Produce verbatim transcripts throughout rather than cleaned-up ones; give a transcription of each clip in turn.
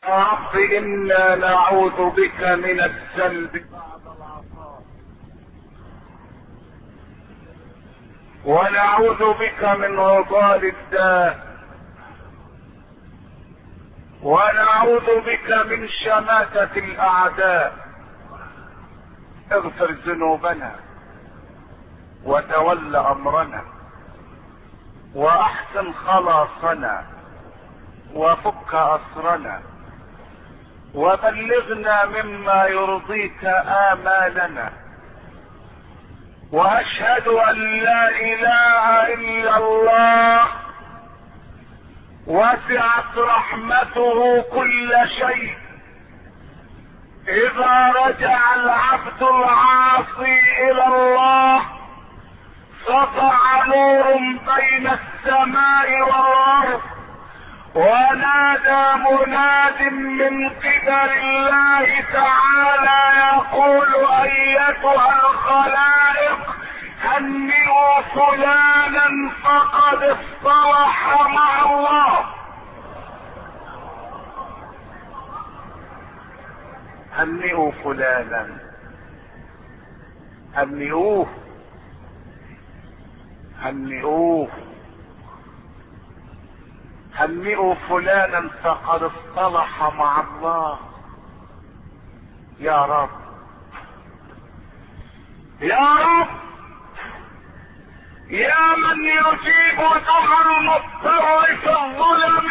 يا رب إنا نعوذ بك من السلب بعد العطاء، ونعوذ بك من وبال الداء، ونعوذ بك من شماتة الأعداء. اغفر ذنوبنا وتول أمرنا وأحسن خلاصنا وفك أسرنا وبلغنا مما يرضيك آمالنا. وأشهد أن لا إله إلا الله وسعت رحمته كل شيء. إذا رجع العبد العاصي إلى الله سطع نور بين السماء والأرض، ونادى مناد من قبل الله تعالى يقول أيتها الخلائق هنئوا فلانا فقد اصطلح مع الله. هنئوا فلانا، هنئوه هنئوه هنئوا فلانا فقد اصطلح مع الله. يا رب يا رب يا من يجيب دعاء المضطر في الظلم،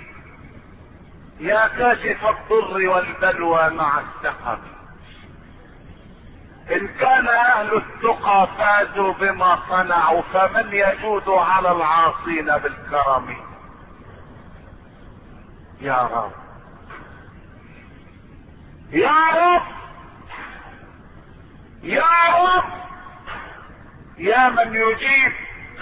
يا كاشف الضر والبلوى مع السقم. ان كان اهل التقى فازوا بما صنعوا، فمن يجود على العاصين بالكرم. يا رب يا رب يا رب يا من يجيب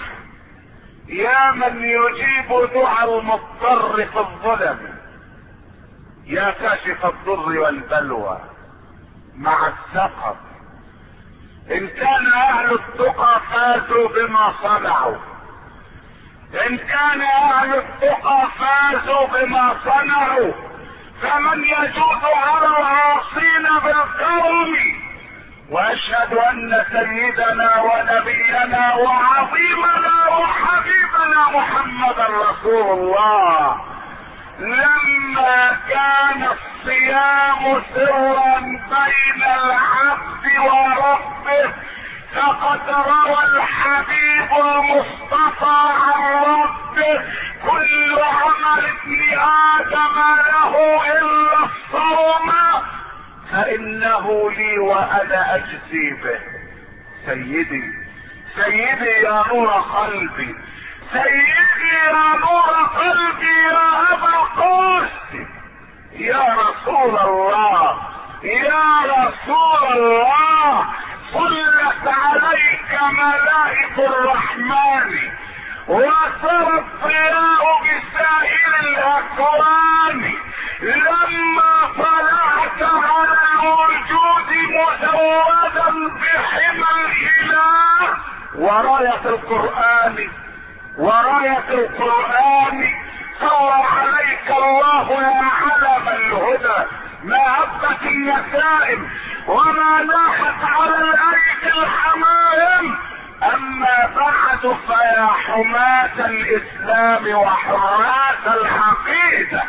يا من يجيب دعاء المضطر في الظلم، يا كاشف الضر والبلوى مع السقم. ان كان اهل التقى فازوا بما صنعوا، ان كان اهل التقى فازوا بما صنعوا، فمن يجود على العاصين بالكرم. واشهد ان سيدنا ونبينا وعظيمنا وحبيبنا محمدا رسول الله لما كان الصيام سرا بين العبد وربه، فقد روى الحبيب المصطفى عن ربه كل عمل ابن ادم له الا الصوم فانه لي وانا اجزي به. سيدي سيدي يا نور قلبي، سيدي يا نور قلبي، يا ابا القاسم، يا رسول الله يا رسول الله، صلت عليك ملائكة الرحمن وسر الضياء بسائر الاكوان لما طلعت على الوجود مزودا بحمى الاله. وراية القرآن وراية القرآن صلى عليك الله يا علم الهدى، ما هبت النسائم وما ناحت على الايدي الحمائم. اما بعد فيا حماة الاسلام وحراس العقيدة،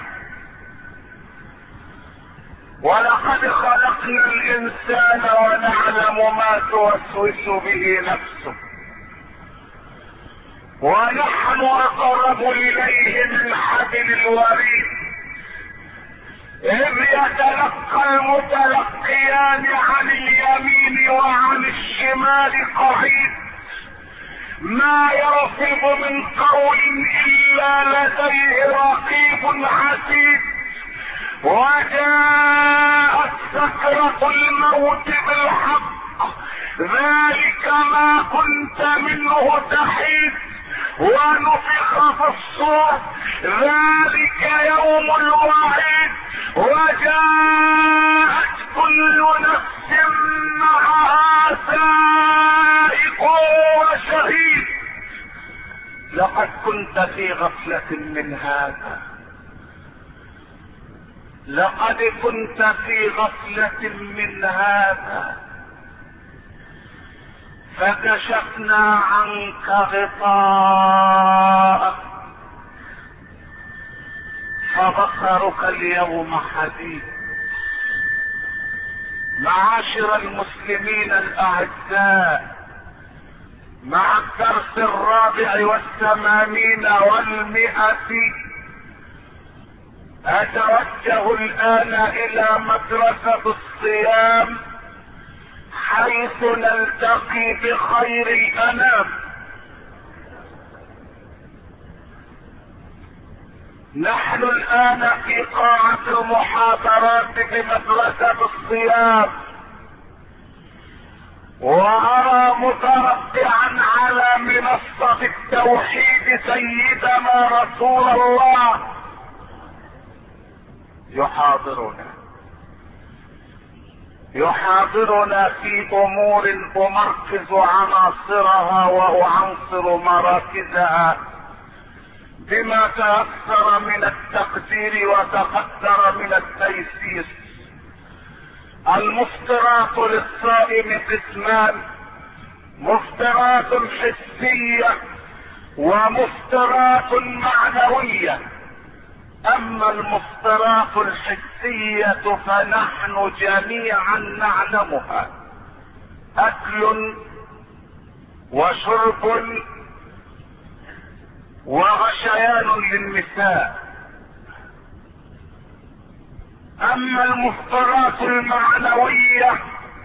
ولقد خلقنا الانسان ونعلم ما توسوس به نفسه، ونحن اقرب اليه من حبل الوريد. اذ يتلقى المتلقيان عن اليمين وعن الشمال قعيد، ما يلفظ من قول الا لديه رقيب عتيد. وجاءت سكرة الموت بالحق، ذلك ما كنت منه تحيد. ونفخ في الصور، ذلك يوم الوعيد. وجاءت كل نفس معها سائق وشهيد. لقد كنت في غفلة من هذا، لقد كنت في غفلة من هذا فكشفنا عنك غطاءك فبصرك اليوم حديد. معاشر المسلمين الاعزاء، مع الدرس الرابع والثمانين والمئة اتوجه الان الى مدرسة الصيام، حيث نلتقي بخير الانام. نحن الان في قاعة المحاضرات بمدرسة الصيام، وارى متربعا على منصة التوحيد سيدنا رسول الله يحاضرنا يحاضرنا في امور امركز عناصرها واعنصر مراكزها بما تأثر من التقدير وتقدر من التيسير. المفطرات للصائم قسمان: مفطرات حسية ومفطرات معنوية. اما المفطرات الحسية فنحن جميعا نعلمها: اكل وشرب وغشيان للنساء. اما المفطرات المعنوية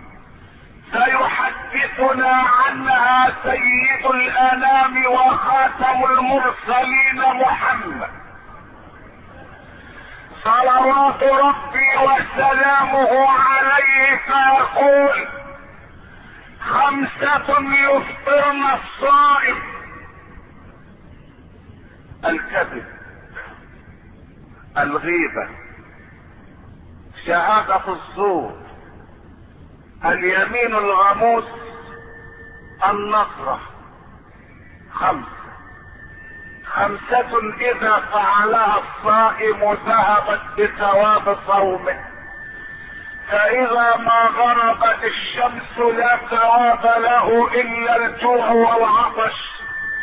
سيحدثنا عنها سيد الانام وخاتم المرسلين محمد صلوات ربي وسلامه عليه، فيقول: خمسة يفطرن الصائم: الكذب، الغيبة، شهادة الزور، اليمين الغموس، النصرة. خمس خمسة اذا فعلها الصائم ذهبت بثواب صومه، فاذا ما غربت الشمس لا ثواب له الا الجوع والعطش.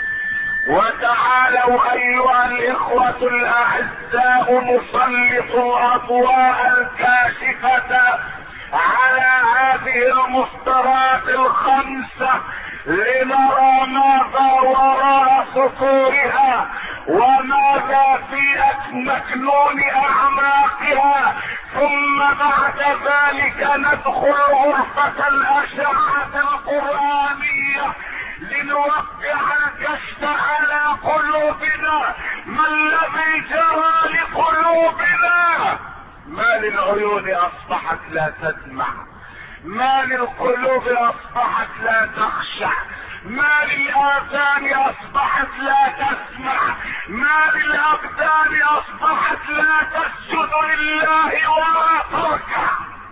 وتعالوا ايها الاخوة الاعزاء نسلط الاضواء الكاشفة على هذه المفطرات الخمسة لنرى ماذا وراء سطورها وماذا في مكنون اعماقها، ثم بعد ذلك ندخل غرفة الاشعة القرآنية لنوقع الكشف على قلوبنا. ما الذي جرى لقلوبنا؟ ما للعيون اصبحت لا تدمع؟ ما للقلوب اصبحت لا تخشع؟ ما للاذان اصبحت لا تسمع؟ ما للابدان اصبحت لا تسجد لله ولا تركع؟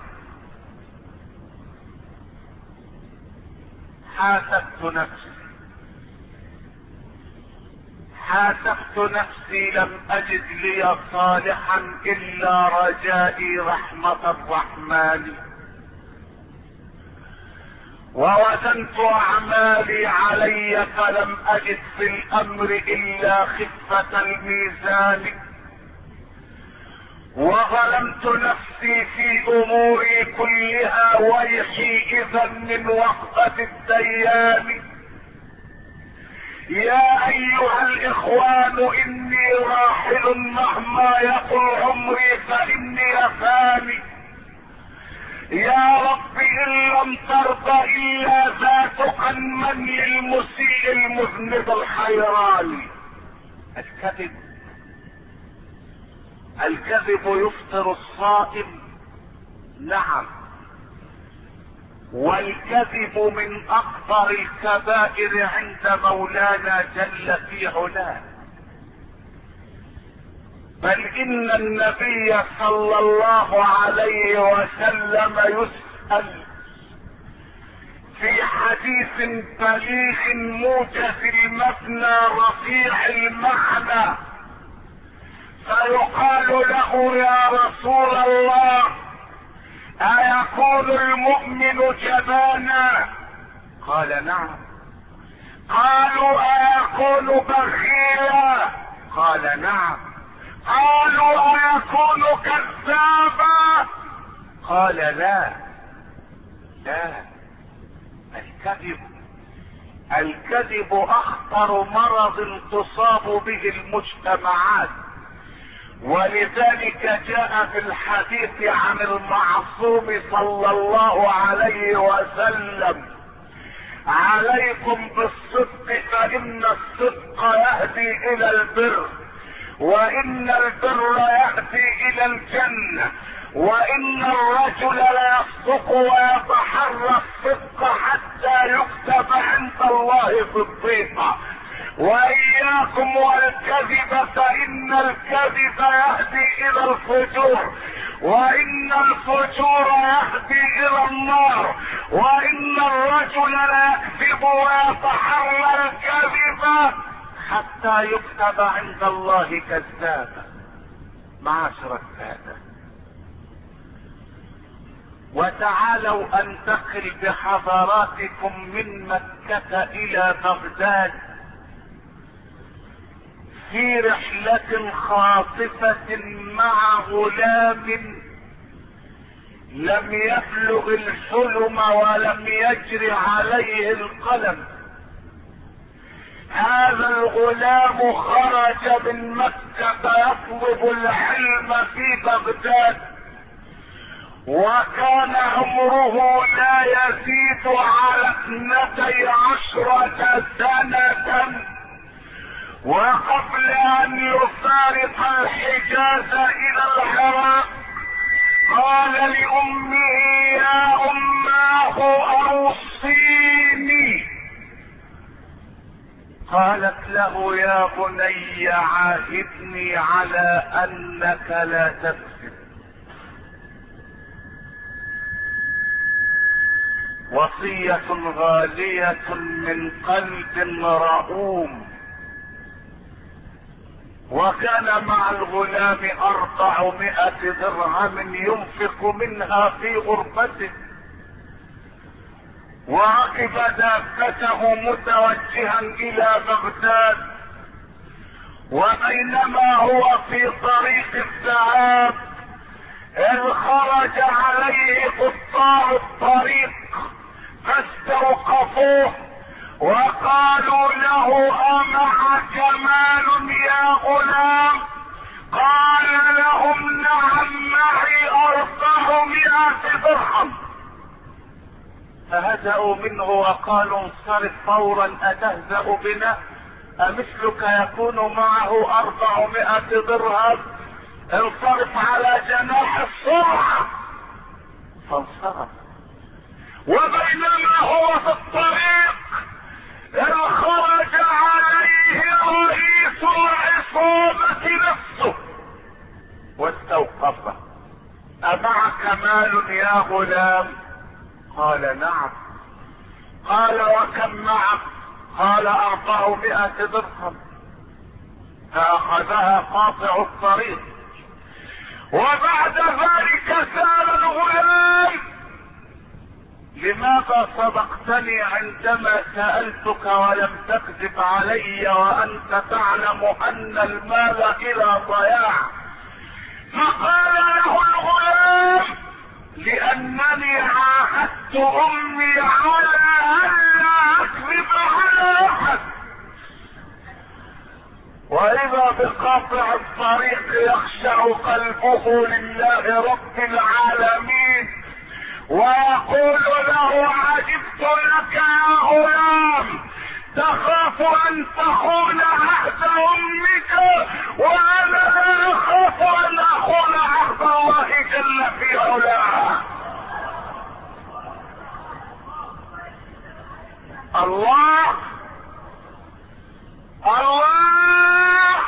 حاسبت نفسي حاسبت نفسي لم اجد لي صالحا الا رجائي رحمة الرحمن، ووزنت اعمالي علي فلم اجد في الامر الا خفة الميزان، وظلمت نفسي في اموري كلها ويحي اذا من وقفة الديان. يا ايها الاخوان اني راحل مهما يطل عمري فاني فاني. يا رب ان لم ترضى الا ذاتك من للمسيء المذنب الحيران. الكذب الكذب يفطر الصائم، نعم، والكذب من اكبر الكبائر عند مولانا جل في علاه. بل ان النبي صلى الله عليه وسلم يسأل في حديث بليغ موجز المبنى رفيع المعنى، فيقال له يا رسول الله أيكون المؤمن جبانا؟ قال نعم. قالوا أيكون بخيلا؟ قال نعم. قالوا أيكون كذابا؟ قال لا لا. الكذب الكذب اخطر مرض تصاب به المجتمعات، ولذلك جاء في الحديث عن المعصوم صلى الله عليه وسلم: عليكم بالصدق فإن الصدق يهدي إلى البر، وإن البر يهدي إلى الجنة، وإن الرجل ليصدق ويتحرى الصدق حتى يكتب عند الله صديقا. وإياكم والكذب فإن الكذب يهدي إلى الفجور، وإن الفجور يهدي إلى النار، وإن الرجل ليكذب ويتحرى الكذب حتى يكتب عند الله كذابا. معاشر السادة، وتعالوا انتقل بحضراتكم من مكة الى بغداد في رحلة خاطفة مع غلام لم يبلغ الحلم ولم يجر عليه القلم. هذا الغلام خرج من مكة يطلب العلم في بغداد، وكان عمره لا يزيد على اثنتي عشرة سنة، وقبل ان يفارق الحجاز الى العراق قال لامه: يا اماه اوصيني. قالت له: يا بني عاهدني على انك لا تكذب. وصية غالية من قلب رؤوم. وكان مع الغلام أربعمائة درهم ينفق منها في غرفته، وركب دابته متوجها إلى بغداد، وبينما هو في طريق الذهاب إذ خرج عليه قطاع الطريق فاستوقفوه وقالوا له: أمعك مال يا غلام؟ قال لهم: نعم معي أربعمائة درهم. فهزأوا منه وقالوا: انصرف فورا، أتهزأ بنا؟ أمثلك يكون معه أربعمائة درهم؟ انصرف على جناح السرعة. فانصرف، وبينما هو في الطريق إذ خرج عليه رئيس العصابة نفسه واستوقفه: أمعك مال يا غلام؟ قال: نعم. قال: وكم معك؟ قال: أربعمائة درهم. فأخذها قاطع الطريق. وبعد ذلك سأل الغلام: لماذا صدقتني عندما سألتك ولم تكذب علي وأنت تعلم أن المال إلى ضياع؟ فقال له الغلام: لأنني عاهدت أمي على ألا أكذب على أحد. وإذا بقاطع الطريق يخشع قلبه لله رب العالمين ويقول له: عجبت لك يا غلام، تخاف ان تخون عهد امك، وانا لا اخاف ان اخون عهد الله جل في علاه. الله الله.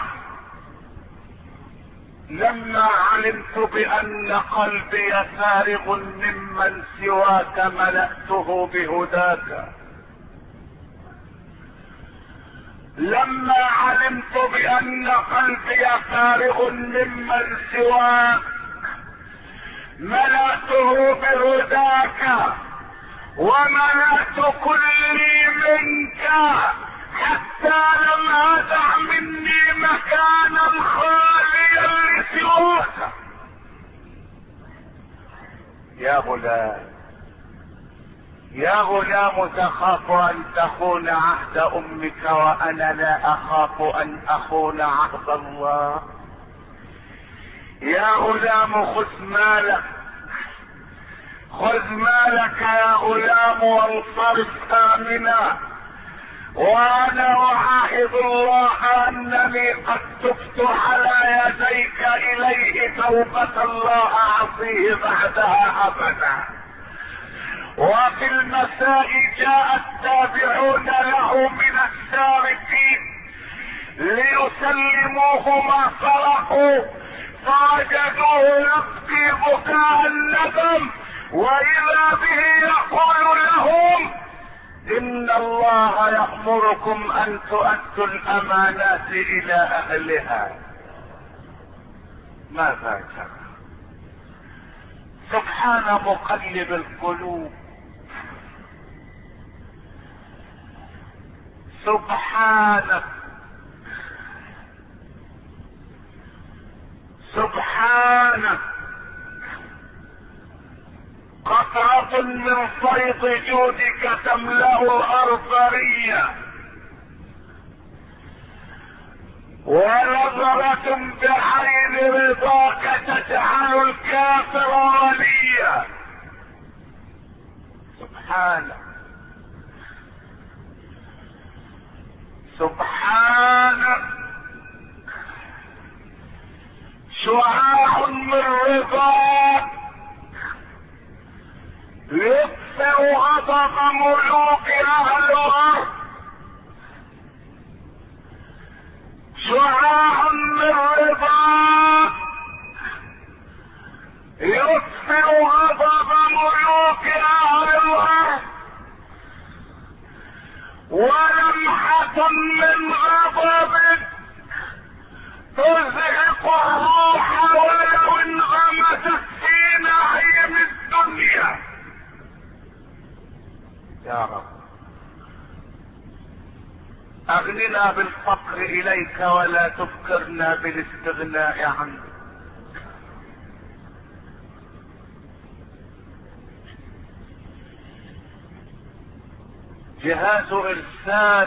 لما علمت بان قلبي فارغ ممن سواك ملأته بهداك، لما علمت بان قلبي فارغ ممن سواك ملأته بهداك وملأت كلي منك حتى لم أدع مني مكانا خاليا لسواك. يا غلام يا غلام تخاف ان تخون عهد امك وانا لا اخاف ان اخون عهد الله. يا غلام خذ مالك خذ مالك يا غلام وانصرف امنا، وانا اعاهد الله انني قد تبت على يديك اليه توبة لا اعصيه بعدها ابدا. وفي المساء جاء التابعون له من السارقين ليسلموه ما سرقوا فوجدوه يبكي بكاء الندم، واذا به يقول لهم ان الله يأمركم ان تؤدوا الامانات الى اهلها. ماذا جرى؟ سبحان مقلب القلوب، سبحانك سبحانك قطرة من فيض جودك تملأ الارض ريا، ونظرة بعين رضاك تجعل الكافر وليا. سبحانك سبحانك شعاع من رضاك يطفئ غضب ملوك اهل الارض، شعاع من رضاك يطفئ غضب ملوك اهل الارض، ولمحة من غضبك تزهق الروح ولو انغمست في نعيم الدنيا. يا رب اغننا بالفقر اليك ولا تفكرنا بالاستغناء عنك. جهاز ارسال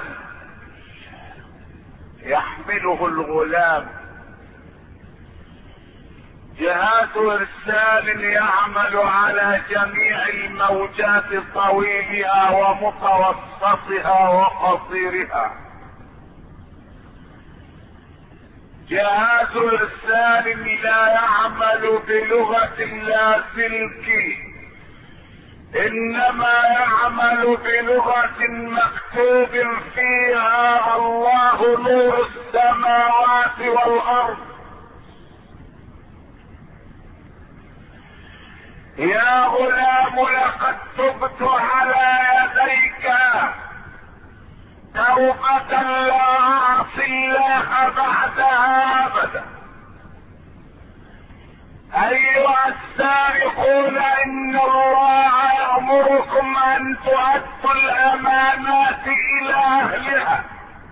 يحمله الغلام، جهاز ارسال يعمل على جميع الموجات طويلها ومتوسطها وقصيرها، جهاز ارسال لا يعمل بلغة اللاسلكي، انما يعمل بلغة مكتوب فيها الله نور السماوات والارض. يا غلام لقد تبت على يديك توبة لا اعصي الله بعدها ابدا. ايها السارقون ان الله يأمركم ان تؤدوا الامانات الى اهلها.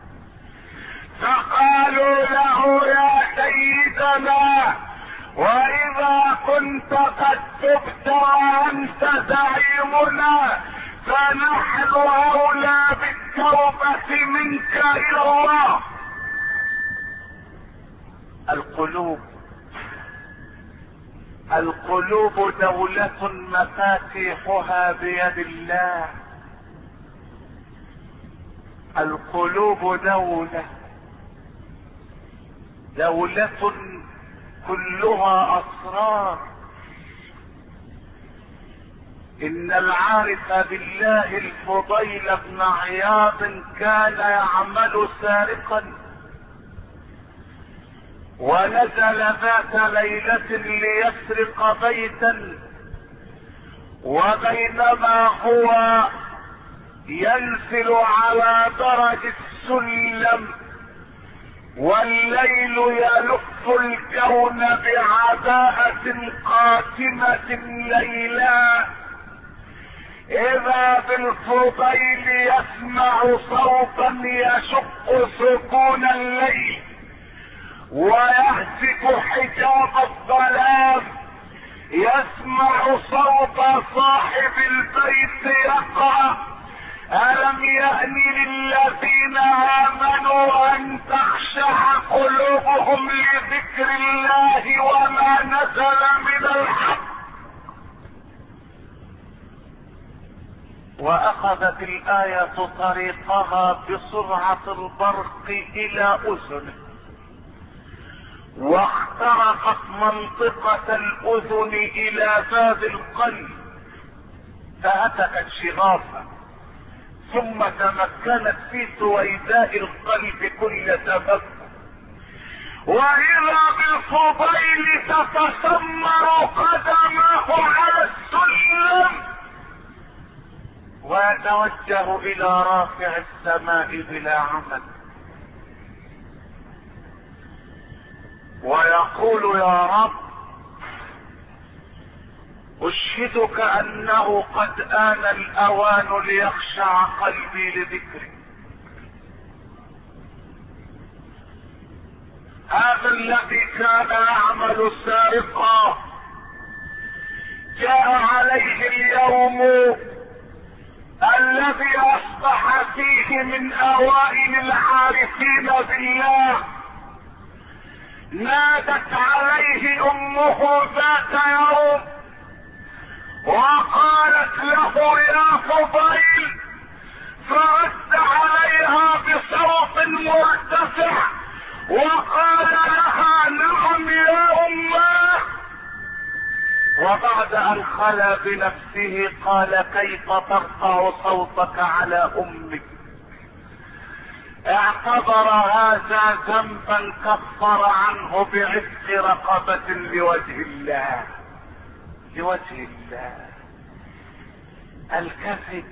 فقالوا له يا سيدنا واذا كنت قد تبت وانت زعيمنا فنحن اولى بالتوبة منك الى الله. القلوب القلوب دولة مفاتيحها بيد الله. القلوب دولة دولة كلها اسرار. ان العارف بالله الفضيل بن عياض كان يعمل سارقا، ونزل ذات ليلة ليسرق بيتا، وبينما هو ينزل على درج السلم، والليل يلف الكون بعباءة قاتمة ليلا، إذا بالفضيل يسمع صوتا يشق سكون الليل ويهتك حجاب الظلام، يسمع صوت صاحب البيت يقرأ: ألم يأن للذين آمنوا أن تخشع قلوبهم لذكر الله وما نزل من الحق. وأخذت الآية طريقها بسرعة البرق إلى أذنه، واخترقت منطقة الأذن إلى باب القلب فهتكت شغافا، ثم تمكنت في سويداء القلب كل تمكن، وإذا بالفضيل تتسمر قدمه على السلم ويتوجه إلى رافع السماء بلا عمل، ويقول: يا رب، أشهدك أنه قد آن الأوان ليخشع قلبي لذكرك. هذا الذي كان يعمل سارقا جاء عليه اليوم الذي أصبح فيه من أوائل العارفين بالله. نادت عليه أمه ذات يوم وقالت له: يا فضيل، فرد عليها بصوت مرتفع وقال لها: نعم يا أمه. وبعد ان خلا بنفسه قال: كيف ترفع صوتك على امك؟ اعتبر هذا ذنبا كفر عنه بعتق رقبة لوجه الله، لوجه الله. الكذب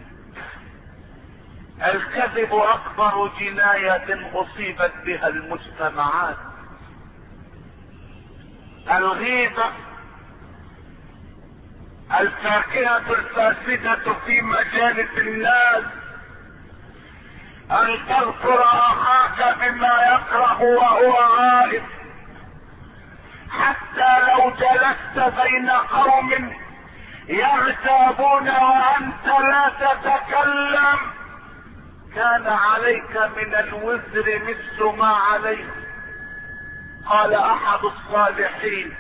الكذب اكبر جناية اصيبت بها المجتمعات. الغيبة الفاكهة الفاسدة في مجالس الناس، ان تذكر اخاك بما يكره وهو غائب، حتى لو جلست بين قوم يغتابون وانت لا تتكلم كان عليك من الوزر مثل ما عليك. قال احد الصالحين: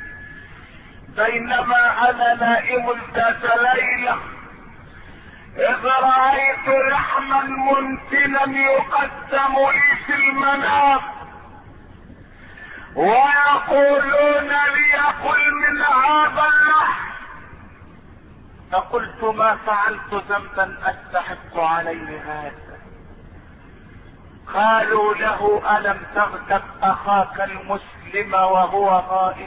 بينما انا نائم ذات ليلة اذ رأيت لحما منتنا يقدم لي في المنام ويقولون لي: كل من هذا اللحم. فقلت: ما فعلت ذنبا استحق عليه هذا؟ قالوا له: الم تغتب اخاك المسلم وهو غائب؟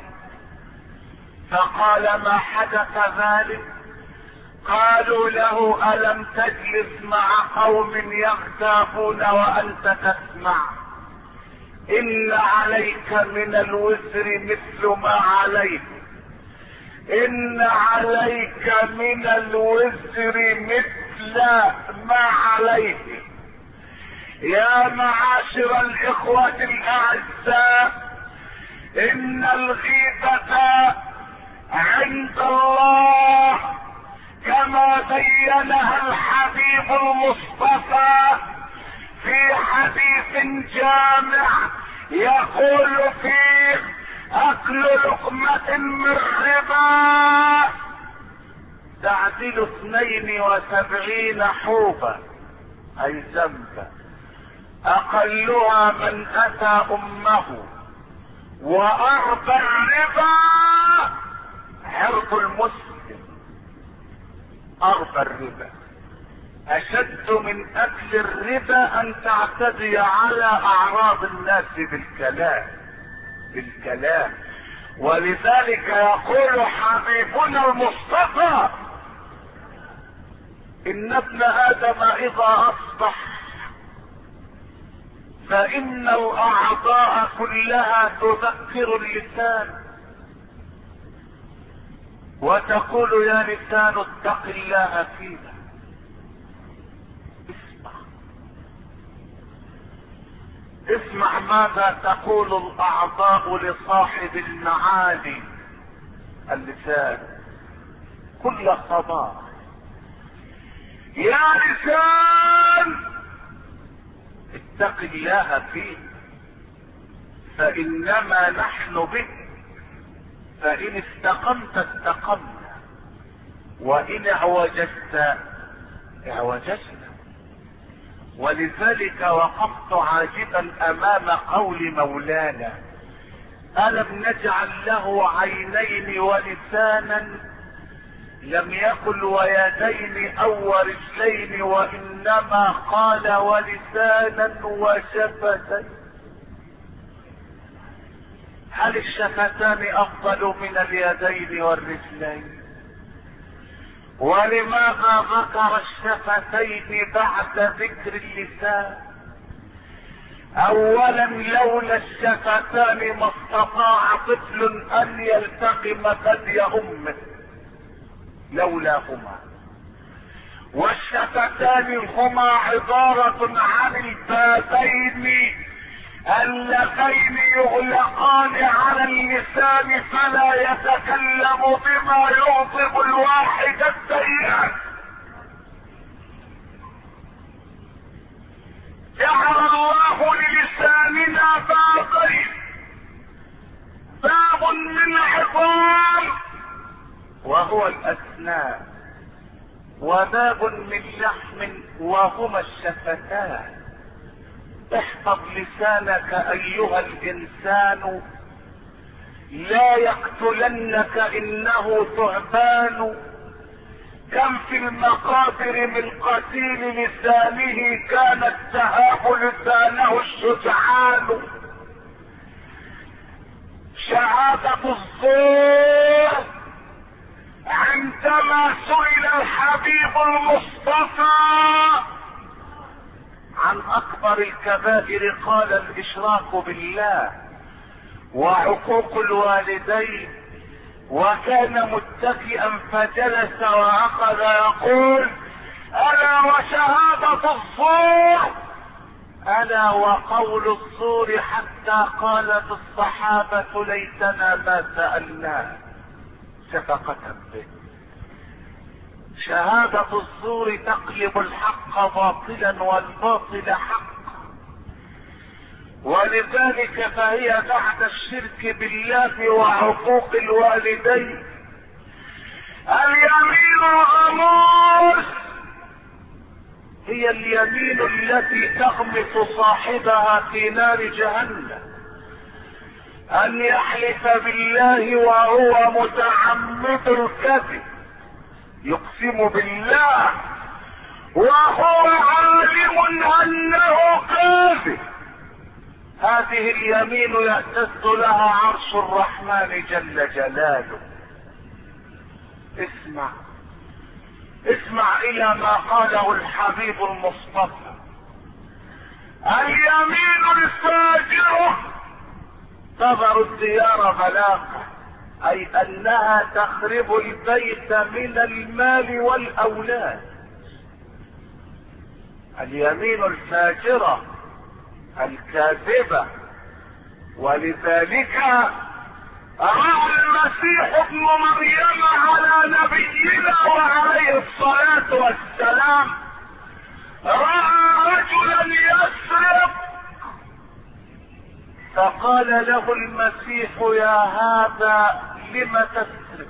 فقال: ما حدث ذلك؟ قالوا له: الم تجلس مع قوم يغتابون وانت تسمع؟ ان عليك من الوزر مثل ما عليك، ان عليك من الوزر مثل ما عليك. يا معاشر الاخوة الاعزاء، ان الغيبة عند الله كما بينها الحبيب المصطفى في حديث جامع يقول فيه: اكل لقمة من ربا تعدل اثنين وسبعين حوبا، اي ذنبا، اقلها من اتى امه. واربى الربا عرض المسلم، اربى الربا اشد من اكل الربا ان تعتدي على اعراض الناس بالكلام بالكلام ولذلك يقول حبيبنا المصطفى: ان ابن ادم اذا اصبح فإن الأعضاء كلها تذكر اللسان وتقول يا لسان اتق الله فينا. اسمع اسمع ماذا تقول الأعضاء لصاحب المعالي اللسان كل صباح. يا لسان اتق الله فينا فإنما نحن بك، فإن استقمت استقمنا وإن اعوججت اعوججنا. ولذلك وقفت عاجبا أمام قول مولانا ألم نجعل له عينين ولسانا لم يقل ويدين أو رجلين وإنما قال ولسانا وشفتين. هل الشفتان أفضل من اليدين والرجلين؟ ولماذا ذكر الشفتين بعد ذكر اللسان؟ اولا لولا الشفتان ما استطاع طفل ان يلتقم ثدي امه لولاهما. والشفتان هما عبارة عن البابين اللذين يغلقان على اللسان فلا يتكلم بما يغضب الواحد السيئات. جعل الله للساننا بابين، باب من عظام وهو الاسنان، وباب من لحم وهما الشفتان. احفظ لسانك ايها الانسان لا يقتلنك انه ثعبان. كم في المقابر من قتيل لسانه كانت تهاب لسانه الشجعان. شهادة الزور عندما سئل الحبيب المصطفى عن اكبر الكبائر قال الاشراك بالله وعقوق الوالدين، وكان متكئا فجلس واخذ يقول الا وشهادة الزور، الا وقول الزور، حتى قالت الصحابة ليتنا ما سألناه شفقة به. شهادة الزور تقلب الحق باطلا والباطل حقا، ولذلك فهي بعد الشرك بالله وعقوق الوالدين اليمين الغموس، هي اليمين التي تغمس صاحبها في نار جهنم. ان يحلف بالله وهو متعمد الكذب، يقسم بالله وهو عالم انه كاذب، هذه اليمين يهتز لها عرش الرحمن جل جلاله. اسمع اسمع الى ما قاله الحبيب المصطفى اليمين الفاجرة تذر الديار بلاقة، اي انها تخرب البيت من المال والاولاد. اليمين الفاجرة الكاذبة. ولذلك رأى المسيح ابن مريم على نبينا وعليه الصلاة والسلام، رأى رجلا يسرق فقال له المسيح يا هذا لم تسرق؟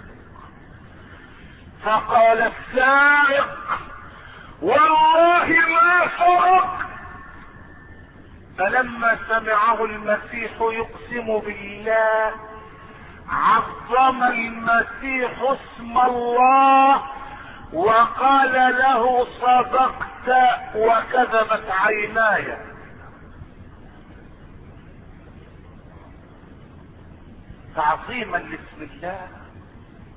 فقال السارق والله ما سرق. فلما سمعه المسيح يقسم بالله عظم المسيح اسم الله وقال له صدقت وكذبت عيناي. تعظيما لاسم الله،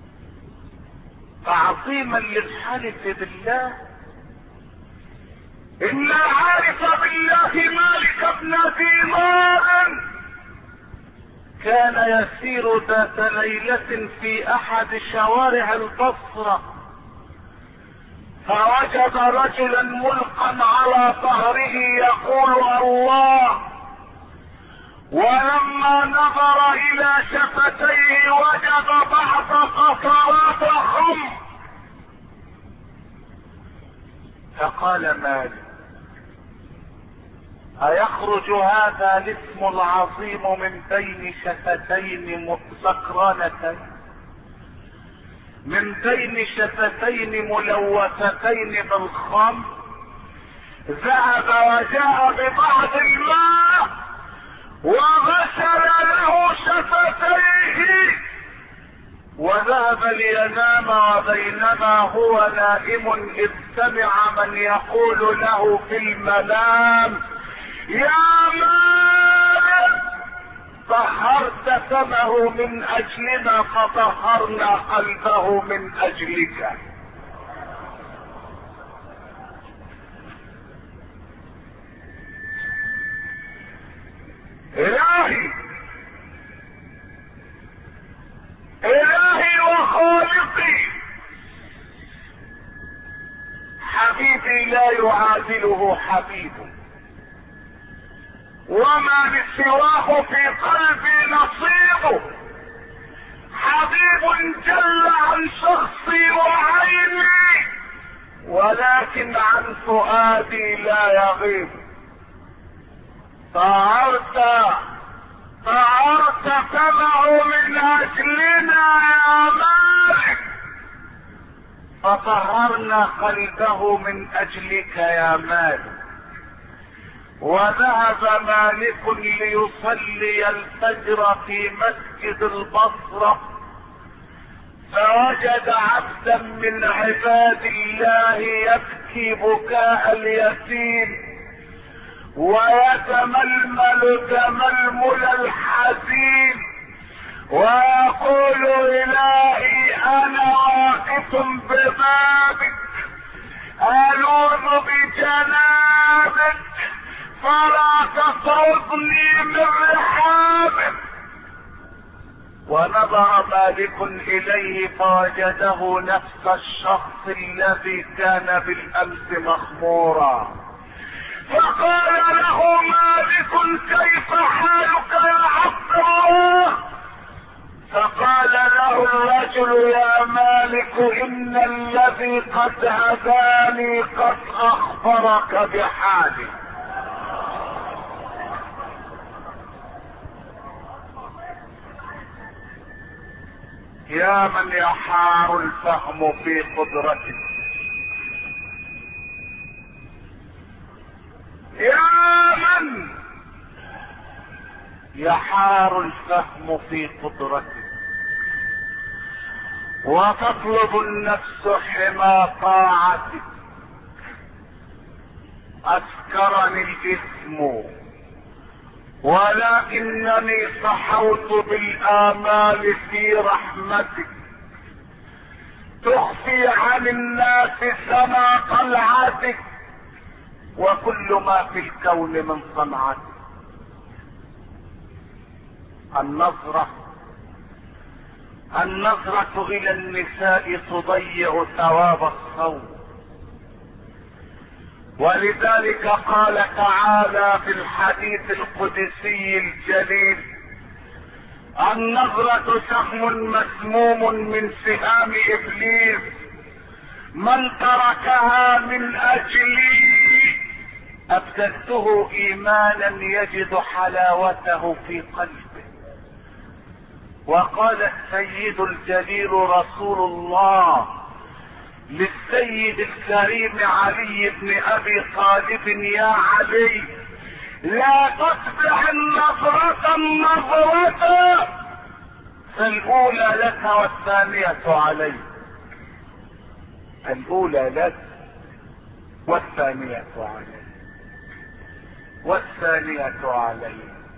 تعظيما للحلف بالله. ان العارف بالله مالك بن دينار كان يسير ذات ليلة في احد شوارع البصرة، فوجد رجلا ملقا على ظهره يقول الله، ولما نظر الى شفتيه وجد بعض قطرات خمر، فقال مالك ايخرج هذا الاسم العظيم من بين شفتين سكرانتين، من بين شفتين ملوثتين بالخمر؟ ذهب وجاء ببعض الماء وغسل له شفتيه وذهب لينام، وبينما هو نائم اذ سمع من يقول له في المنام يا مالك طهرت فمه من اجلنا فطهرنا قلبه من اجلك. الهي الهي وخالقي، حبيبي لا يعادله حبيب، وما لسواه في قلبي نصيب، حبيب جل عن شخصي وعيني ولكن عن فؤادي لا يغيب. طهرت طهرت فمه من اجلنا يا مالك فطهرنا قلبه من اجلك يا مالك. وذهب مالك ليصلي الفجر في مسجد البصرة، فوجد عبدا من عباد الله يبكي بكاء اليتيم ويتململ تململ الحزين ويقول الهي انا واقف ببابك الوذ بجنابك فلا تطردني من رحابك. ونظر مالك اليه فوجده نفس الشخص الذي كان بالامس مخمورا، فقال له مالك كيف حالك يا عبد الله؟ فقال له الرجل يا مالك ان الذي قد هداني قد اخبرك بحالي. يا من يحار الفهم في قدرتك، يا من يحار الفهم في قدرتك، وتطلب النفس حمى طاعتك. اسكرني الاثم ولكنني صحوت بالآمال في رحمتك، تخفي عن الناس سما طلعتك وكل ما في الكون من صنعتك. النظرة النظرة الى النساء تضيع ثواب الصوم، ولذلك قال تعالى في الحديث القدسي الجليل النظرة سهم مسموم من سهام ابليس من تركها من اجلي ابدلته ايمانا يجد حلاوته في قلبه. وقال السيد الجليل رسول الله للسيد الكريم علي بن ابي طالب يا علي لا تتبع النظرة النظرة فالاولى لك والثانية علي. الاولى لك والثانية علي والثانية علي.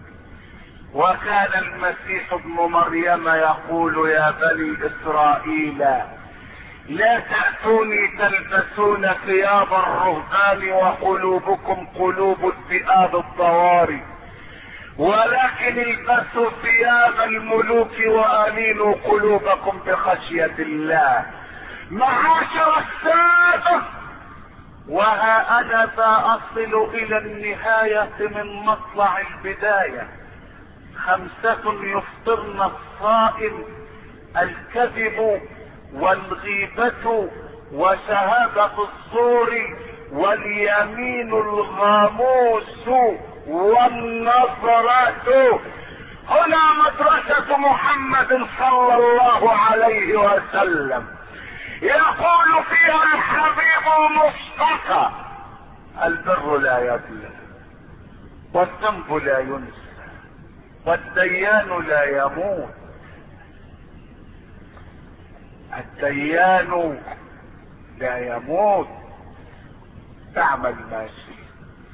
وكان المسيح ابن مريم يقول يا بني اسرائيل لا تأتوني تلبسون ثياب الرهبان وقلوبكم قلوب الذئاب الضواري، ولكن البسوا ثياب الملوك وألينوا قلوبكم بخشية الله. معاشر السادة، وها أنا سأصل إلى النهاية من مطلع البداية. خمسة يفطرن الصائم: الكذب والغيبة وشهادة الزور واليمين الغاموس والنظرة. هنا مدرسة محمد صلى الله عليه وسلم، يقول فيها الحبيب مصطفى: البر لا يبلى، والذنب لا ينسى، والديان لا يموت. الديان لا يموت. اعمل ما شئت،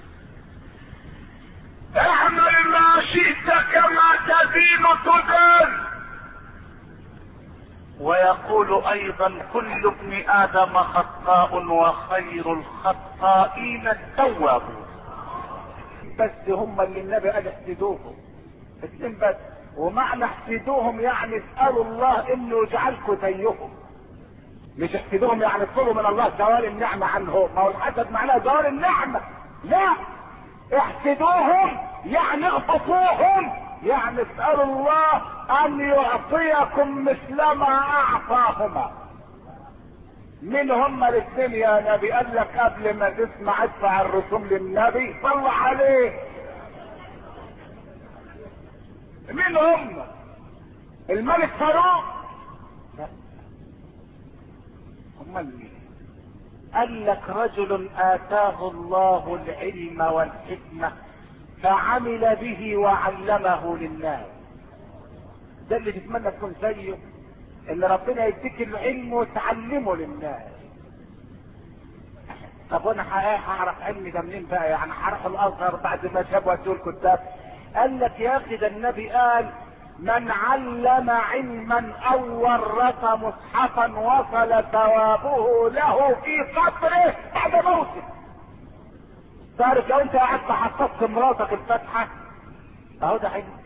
اعمل ما شئت كما تدين تدان. ويقول ايضا: كل ابن ادم خطاء وخير الخطائين التوابون. بس هم اللي النبي قال احسدوهم اتنين بس، ومعنى احسدوهم يعني اسألوا الله انه يجعلكم زيهم، مش احسدوهم يعني اطلبوا من الله زوال النعمة عنهم. ما هو الحسد معناه زوال النعمة، لا، احسدوهم يعني اغبطوهم، يعني اسألوا الله ان يعطيكم مثل ما اعطاهما. من هم الاثنين يا نبي؟ قال لك قبل ما تسمع ادفع الرسوم للنبي صل عليه. مين هم؟ الملك فاروق؟ لا. هم اللي قال لك: رجل اتاه الله العلم والحكمة فعمل به وعلمه للناس. ده اللي تتمنى تكون زيه، ان ربنا يديك العلم وتعلمه للناس. طب وانا هعرف علمي ده منين بقى؟ يعني هروح الازهر بعد ما شافوا دول الكتاب؟ قال لك يا اخي ده النبي قال: من علم علما او ورث مصحفا وصل ثوابه له في قبره بعد موته. تعرف لو انت قعدت حطيت مراتك الفاتحه اهو ده علم.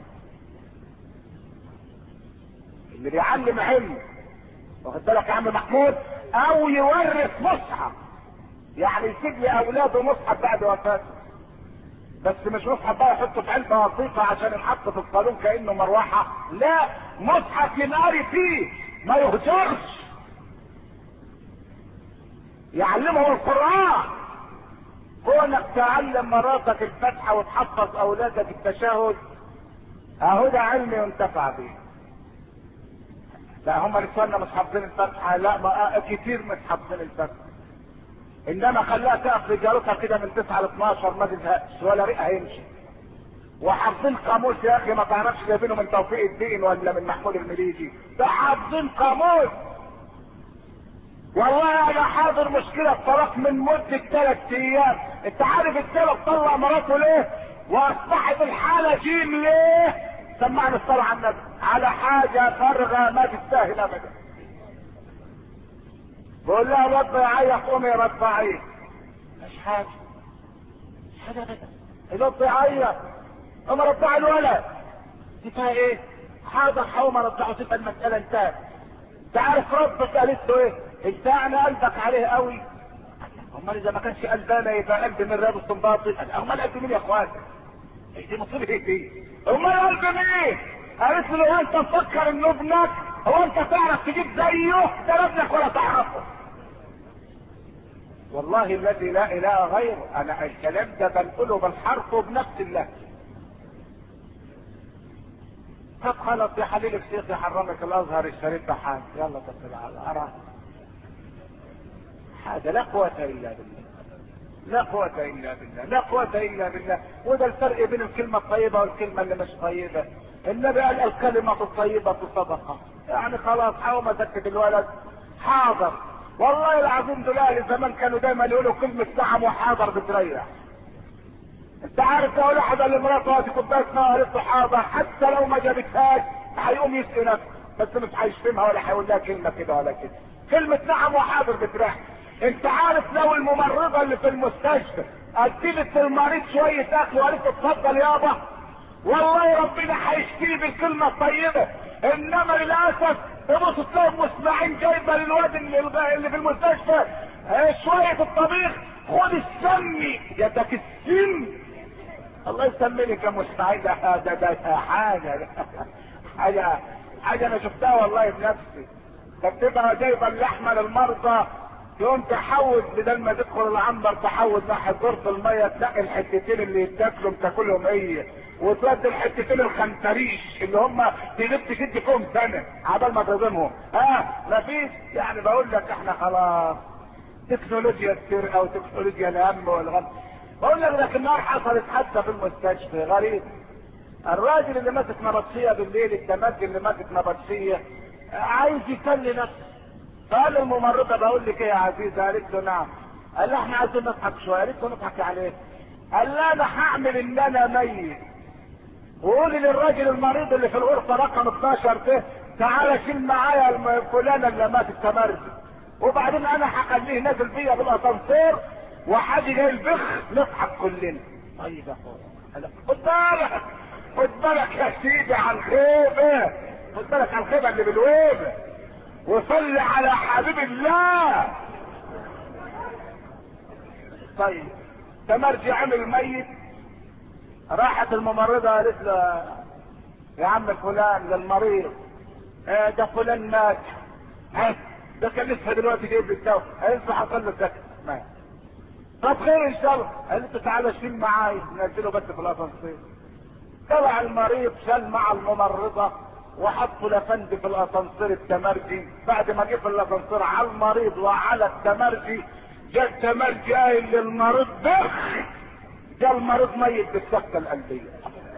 اللي بيعلم علم، واخد بالك يا عم محمود، او يورث مصحف، يعني يسيب لاولاده مصحف بعد وفاته، بس مش مصحف بقى يحطه في علبه وثيقه عشان ينحط في الصالون كانه مروحه، لا، مصحف ينقري فيه ما يهجرش، يعلمهم القران. كونك تعلم مراتك الفاتحه وتحفظ اولادك التشهد اهو ده علم ينتفع به. لا هم الاخواننا مش حافظين الفاتحه، لا ما كتير مش حافظين الفاتحه، انما خلاها تقف رجالتها كده من تسعة ل اتناشر ما تزهقش ولا ريقها يمشي. وحافظين قاموس يا اخي ما تعرفش جايبينه من توفيق الدين ولا من محمود المليجي، ده حافظين قاموس. والله انا حاضر مشكله الطلاق من مده ثلاث ايام. انت عارف السبب طلع مراته ليه؟ واصبحت الحاله جيم ليه؟ سمعنا الصلاه على النبي على حاجه فارغه ما تستاهل ابدا. بقول لها رد يعيط قومي رضعيه. مش حاجه مش حاجه ابدا. الواد يعيط قوم رضع الولد، دي فيها ايه؟ حاضر هقوم ارضعه تبقى المساله انتهت. انت عارف ربك قالت له ايه؟ انت انا قلبك عليه قوي. امال اذا ما كانش قلبانا يبقى قلب من رياض السنباطي. امال قلب مين يا اخوان؟ دي مصيبه ايه دي؟ امال قلب مين؟ قالت له لو انت مفكر انه ابنك هو انت تعرف تجيب زيه؟ ده ابنك ولا تعرفه. والله الذي لا اله غيره انا الكلام ده بنقوله بالحرف وبنفس اللهجه. طب خلاص يا حبيبي الشيخ يحرمك الازهر الشريف ده حاجه، يلا تصل على ارى حاجه. لا قوه الا بالله، لا قوه الا بالله، لا قوه الا بالله. وده الفرق بين الكلمه الطيبه والكلمه اللي مش طيبه. النبي قال الكلمه الطيبه صدقه، يعني خلاص حاول ازكت الولد حاضر. والله العظيم دول اهل زمان كانوا دايما يقولوا كلمه نعم وحاضر بتريح. انت عارف لو واحد قال لمراته هاتي كوبايه ميه قالت له حاضر، حتى لو ما جابتهاش هيقوم يسقي نفسه، بس مش هيشتمها ولا هيقول لها كلمه كده ولا كده. كلمة نعم وحاضر بتريح. انت عارف لو الممرضة اللي في المستشفى اديت المريض شوية اكل وقالت اتفضل يابا، والله ربنا هيشتري بالكلمة الطيبة. انما للاسف تبص تلاقي مسمعين جايبة للواد اللي, اللي في المستشفى اه شوية الطبيخ، خد السمي يدك السم. الله يسميني يا مسمعين. ده ده ده حاجة حاجة حاجة انا شفتها والله بنفسي. ده بتبقى جايبة اللحمة للمرضى، تقوم تحول بدل ما تدخل العنبر تحول ناحية دورة المية، تلاقي الحتتين اللي يتاكلوا تاكلهم هي، وتودي الحتتين الخنتريش اللي هم تجيب تشد فيهم سنة عبال ما تضمهم. اه مفيش يعني. بقول لك احنا خلاص تكنولوجيا السرقة وتكنولوجيا الهم والغم. بقول لك لكن النهار حصلت حادثة في المستشفى غريب. الراجل اللي ماسك نبطشية بالليل، التمجي اللي ماسك نبطشية عايز يسلي نفسه. قال الممرضة بقول لك ايه يا عزيزة؟ قالت له نعم. قال له احنا عايزين نضحك شوية. قالت له نضحك عليه؟ قال لا انا هعمل ان انا ميت، وقولي للراجل المريض اللي في الغرفة رقم اتناشر ده تعالى شيل معايا فلانة اللي ماتت تمرجي، وبعدين انا هخليه نازل بيا بالاسانسير وحاجي جاي البخ نضحك كلنا. طيب يا اخويا خد بالك، خد بالك يا سيدي على الخيبة، خد بالك على الخيبة اللي بالويبة، وصل على حبيب الله. طيب تمرجي عمل ميت، راحت الممرضة قالت له يا عم فلان للمريض اه ده فلان مات، ها ده كان لسه دلوقتي جايب لي الدواء، هينفع حصل له الدكتور مات. طب خير ان شاء الله. قالت له تعالى شيل معايا، نزله بس في الاسانسير. طلع المريض شال مع الممرضة وحطوا لفند في الاسانسير التمرجي. بعد ما جه في الاسانسير على المريض وعلى التمرجي، جاء التمرجي قايل للمريض بخ، جاء المريض ميت بالسكتة القلبية.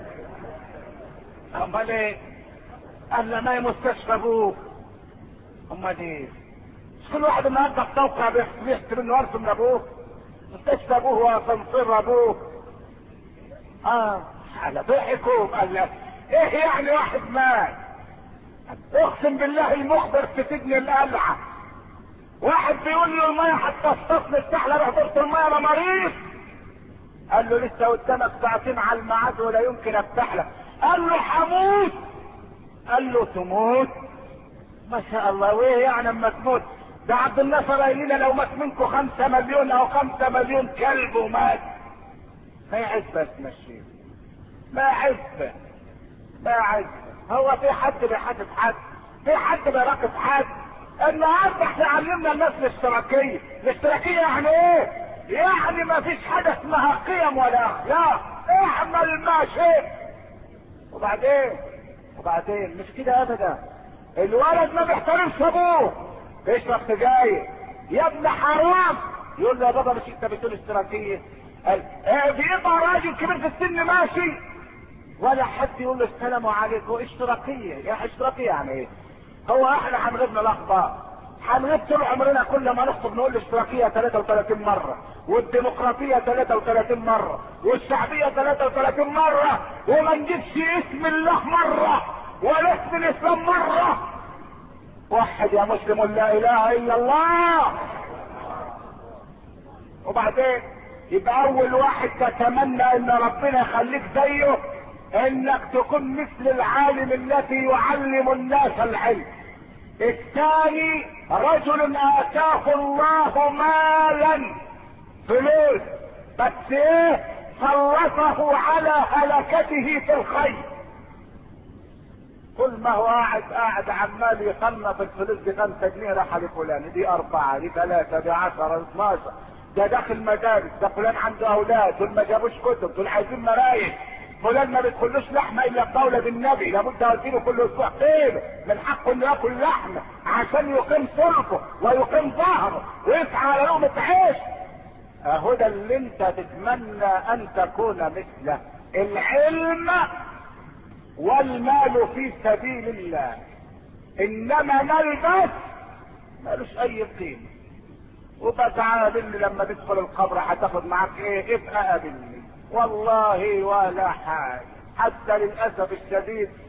امال ايه؟ قال له ما هي مستشفى ابوك. امال ايه؟ مش كل واحد النهارده في توقع بيحسب انه ارسم لابوه؟ مستشفى ابوه واسانسير ابوه. اه على ضحكوا. قال لك ايه يعني واحد مات؟ اقسم بالله المخبر في سجن القلعه واحد بيقول له الميه هتتصفني افتح لي روح دورة الميه انا مريض. قال له لسه قدامك ساعتين على الميعاد ولا يمكن افتح لك. قال له هموت. قال له تموت؟ ما شاء الله. وايه يعني اما تموت؟ ده عبد الناصر قايل لنا لو مات منكم خمسة مليون او خمسة مليون كلب ومات. ما عزبه تمشيه، ما عزبه، ما عزبه. هو في حد بيحاسب حد؟ في حد بيراقب حد؟ النهارده احنا علمنا الناس الاشتراكيه. الاشتراكيه يعني ايه؟ يعني ما فيش حاجه اسمها قيم ولا اخلاق، اعمل ما شئت. وبعدين وبعدين مش كده ابدا. الولد ما بيحترمش ابوه، بيشرب سجاير. يا ابن حرام. يقول له يا بابا مش انت بتقول اشتراكيه؟ قال اه بيبقى راجل كبير في السن ماشي ولا حد يقول له السلام عليكم. اشتراكيه يا اشتراكيه يعني ايه؟ هو احنا هنغيبنا الاخبار، هنغيب طول عمرنا كل ما نخطب نقول الاشتراكيه ثلاثة وثلاثين مره، والديمقراطيه ثلاثة وثلاثين مره، والشعبيه ثلاثة وثلاثين مره، وما نجيبش اسم الله مره ولا اسم الاسلام مره. وحد يا مسلم لا اله الا الله. وبعدين يبقى اول واحد تتمنى ان ربنا يخليك زيه انك تكون مثل العالم الذي يعلم الناس العلم. الثاني رجل اتاه الله مالا فلوس بس ايه؟ سلطه على هلكته في الخير. كل ما هو قاعد قاعد عمال يخلص الفلوس دي خمسة جنيه راح لفلان، دي اربعة، دي ثلاثة، دي عشرة، اثناشر، ده داخل مدارس، ده فلان عنده اولاد دول ما جابوش كتب، دول عايزين مرايح، فلان ما بيدخلوش لحمه الا بقولة النبي، لابد اديله كل اسبوع قيمه من حقه انه ياكل لحمه عشان يقيم صلبه ويقيم ظهره ويسعى على لقمه عيش. اهو ده اللي انت تتمنى ان تكون مثله. العلم والمال في سبيل الله، انما مال بس مالوش اي قيمه. وبقى تعالى قابلني لما تدخل القبر هتاخد معاك ايه؟ ابقى قابلني والله ولا حاجه. حتى للاسف الشديد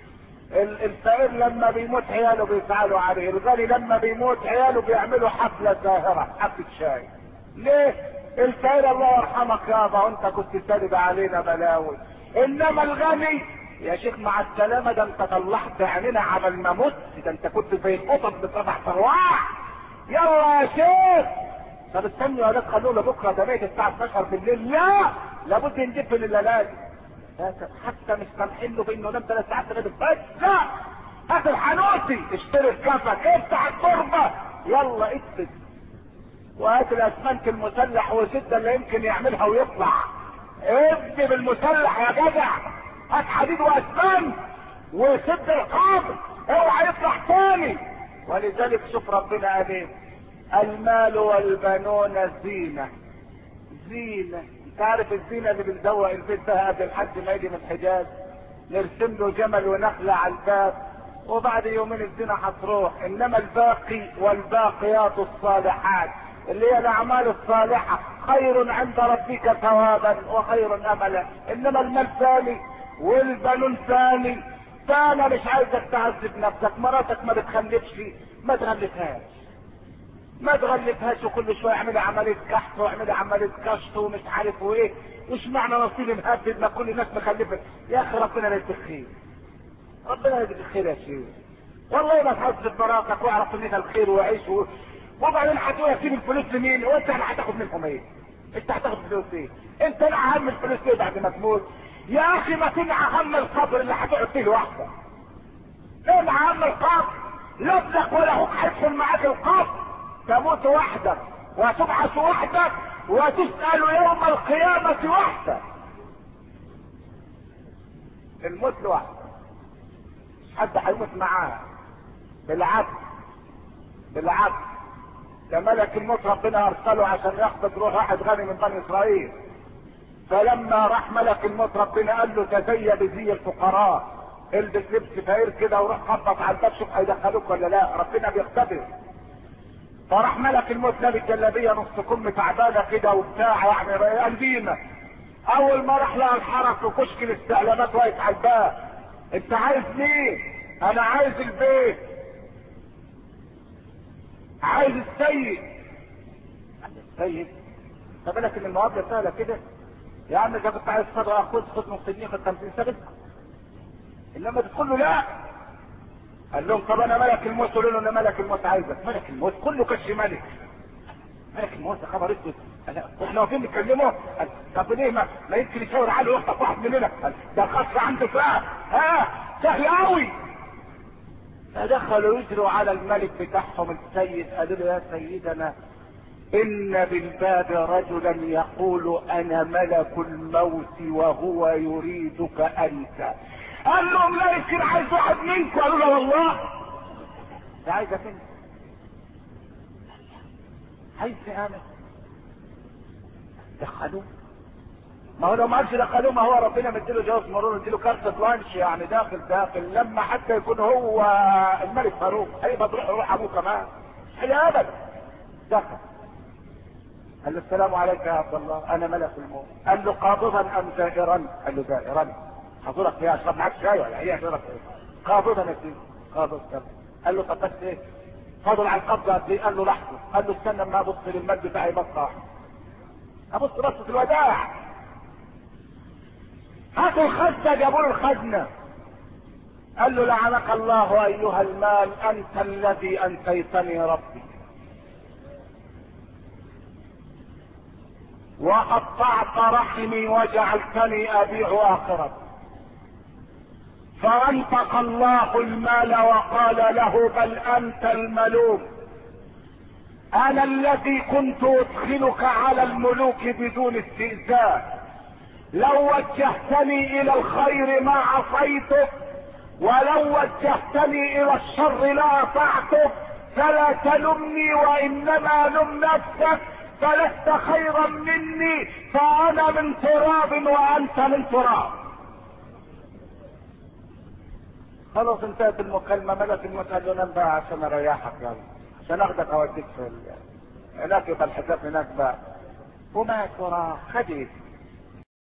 الفقير لما بيموت عياله بيزعلوا عليه، الغني لما بيموت عياله بيعملوا حفلة ساهرة، حفلة شاي. ليه؟ الفقير الله يرحمك يابا وانت كنت سالب علينا بلاوي، انما الغني يا شيخ مع السلامة، ده انت طلعت عينينا عمل ما مت، ده انت كنت زي القطط بسبع ارواح. يلا يا شيخ. طب استنوا يا ولاد خلوه لبكره، ده بيت الساعة اتناشر بالليل، لا لابد نجيب الليلات. حتى مش سامحين له بانه نام ثلاث ساعات لغايه الفجر، لا هات الحنوتي اشتري الكفك افتح التربه يلا اكتب، وهات الاسمنت المسلح وشده اللي يمكن يعملها ويطلع، ابني بالمسلح يا جدع، هات حديد واسمنت وسد القبر اوعى يطلع تاني. ولذلك شوف ربنا قال ايه؟ المال والبنون زينه. زينه، انت عارف الزينه اللي بنزوق البيت بها قبل الحج ما يجي من الحجاز، نرسم له جمل ونخله على الباب وبعد يومين الزينه هتروح. انما الباقي والباقيات الصالحات اللي هي الاعمال الصالحه خير عند ربك ثوابا وخير املا. انما المال ثاني والبنون ثاني، فانا مش عايزك تعذب نفسك. مراتك ما بتخلفش، ما تغلفهاش ما تغلفهاش وكل شويه اعملي عمليه كحف واعملي عمليه كشط ومش عارف وايه، مش معنى نصيبي مهدد ما كل الناس مخلفه. يا اخي ربنا يجزيك خير، ربنا يجزيك خير يا شيخ، والله ما تحاسب مراتك واعرف ان ده الخير وعيش و... وبعدين هتقول اسيب الفلوس لمين؟ وانت اللي هتاخد منهم ايه؟ انت هتاخد فلوس ايه؟ انت نعى هم الفلوس ايه بعد ما تموت؟ يا اخي ما تنعى هم القبر اللي هتقعد فيه لوحدك. انعى هم القبر، لا ابنك ولا اخوك هيدخل معاك القبر، تموت وحدك وتبعث وحدك وتسأل يوم القيامة وحدك. الموت لوحدك، مش حد هيموت معاه. بالعكس بالعكس، ده ملك الموت ربنا ارسله عشان ياخد روح واحد غني من بني اسرائيل، فلما راح ملك الموت ربنا قال له تزي بزي الفقراء، البس لبس فقير كده وروح خبط على الباب شوف هيدخلوك ولا لا، ربنا بيختبر. فراح ملك الموت لابس جلابيه نص كم تعبانه كده وبتاع يعني قديمه، اول ما راح لها الحرس في كشك الاستعلامات واقف على الباب، انت عايز مين؟ انا عايز البيت، عايز السيد. السيد؟ طب بالك ان المقابله سهله كده يا عم، اذا كنت عايز صدقه خد خد نص جنيه خد خمسين سنه، انما تقول له لا. قال لهم طب انا ملك الموت، قالوا له انا ملك الموت عايزك. ملك الموت كله كش ملك، ملك الموت ده خبر اسود، واحنا واقفين نتكلموا. طب ليه ما, ما يمكن يشاور على اختك واحد مننا، ده الخاص عنده فهم ها سهل قوي. فدخلوا يجروا على الملك بتاعهم السيد، قالوا له يا سيدنا ان بالباب رجلا يقول انا ملك الموت وهو يريدك انت. قال لهم لا يمكن عايز واحد منكم. قالوا له والله ده عايزك انت. عايزني انا؟ دخلوه. ما هو لو ما عادش دخلوه ما هو ربنا مديله جواز مرور، مديله كارت لانش يعني داخل داخل، لما حتى يكون هو الملك فاروق هيبقى تروح روح ابوه كمان هي ابدا. دخل قال له السلام عليك يا عبد الله انا ملك الموت. قال له قابضا ام زائرا؟ قال له زائرا. حضرتك فيها اشرب معاك شاي ولا هي حضرتك ايه؟ قابضا يا سيدي. قابض. قال له طب بس ايه؟ فاضل على القبضه قد ايه؟ قال له لحظه. قال له استنى اما ابص للمال بتاعي بصه واحده. ابص بصه الوداع. هاتوا الخزنه، جابوا له الخزنه. قال له لعنك الله ايها المال انت الذي انسيتني ربي وقطعت رحمي وجعلتني ابيع اخرتي. فانطق الله المال وقال له بل انت الملوك، انا الذي كنت ادخلك على الملوك بدون استئذان، لو وجهتني الى الخير ما عصيتك ولو وجهتني الى الشر لا اطعتك، فلا تلمني وانما لم نفسك، فلست خيرا مني فانا من تراب وانت من تراب. خلاص انتهت المكالمة. ملك الموت قال له نام بقى عشان اريحك يلا، عشان اخدك اوديك في هناك يبقى الحساب هناك بقى. ومات وراه خد